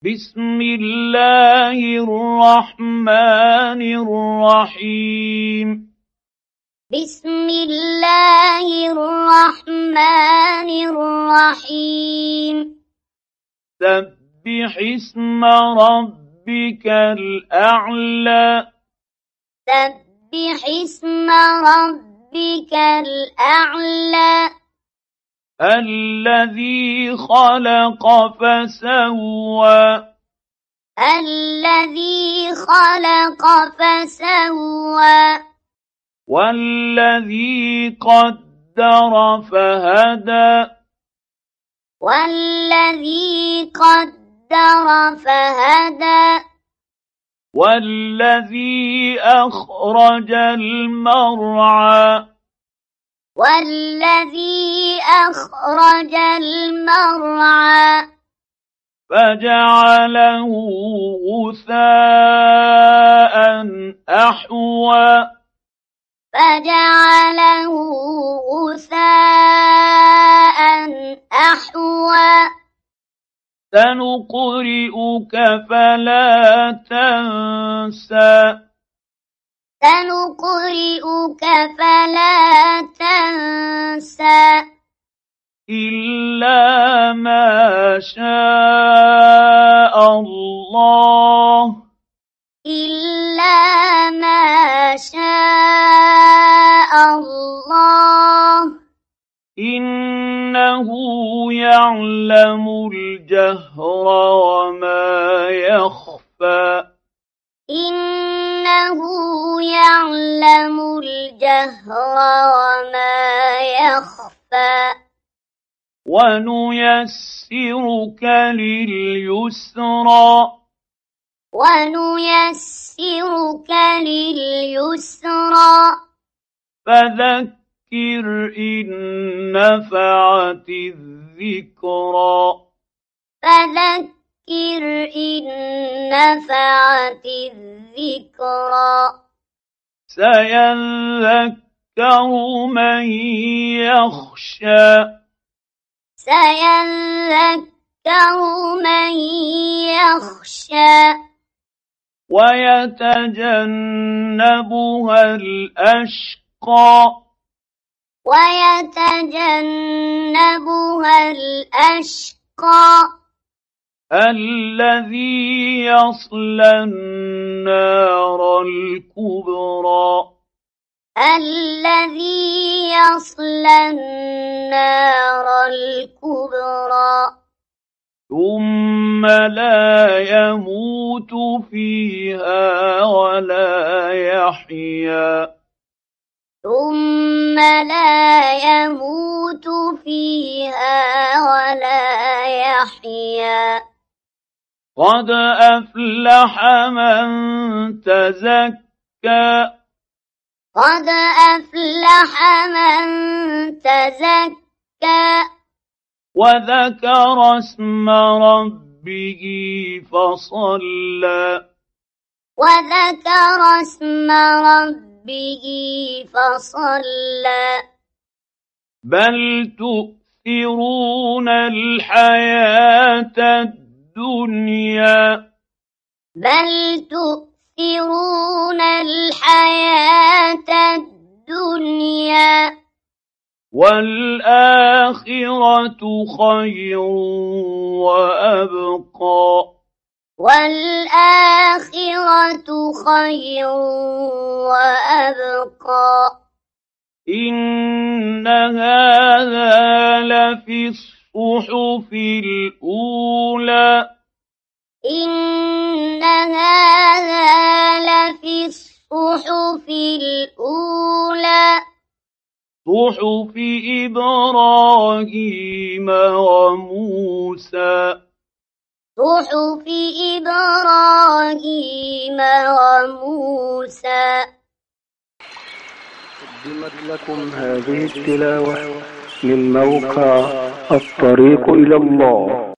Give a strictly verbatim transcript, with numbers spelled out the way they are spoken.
بسم الله الرحمن الرحيم بسم الله الرحمن الرحيم سبح اسم ربك الأعلى سبح اسم ربك الأعلى الذي خلق فسوى الذي خلق فسوى والذي قدر فهدى والذي قدر فهدى والذي أخرج المرعى والذي أخرج المرعى فجعله غثاء أحوى فجعله غثاء أحوى سنقرئك فلا تنسى سنقرئك فلا تنسى إلا ما شاء الله إلا ما شاء الله إنه يعلم الجهر وما يخفى إنه يعلم الجهر وما يخفى ونيسرك لليسرى ونيسرك لليسرى فذكر إن نفعت الذكرى فذكر إن نفعت الذكرى سيذكر من يخشى سيذكر من يخشى ويتجنبها الأشقى ويتجنبها الأشقى الذي يصلى النار الكبرى الذي يصلى النار الكبرى ثم لا يموت فيها ولا يحيا ثم لا يموت فيها ولا يحيا قد أفلح من تزكى قد أفلح من تزكى وذكر اسم ربه فصلى وذكر اسم ربه فصلى بل تؤثرون الحياة الدنيا بل تؤثرون الحياة الدنيا والآخرة خير وأبقى والآخرة خير وأبقى إن هذا لفي الصحف الأولى إن هذا لفي الصحف الأولى صحف إبراهيم وموسى صحف إبراهيم وموسى. قدمت لكم هذه التلاوة من موقع الطريق إلى الله.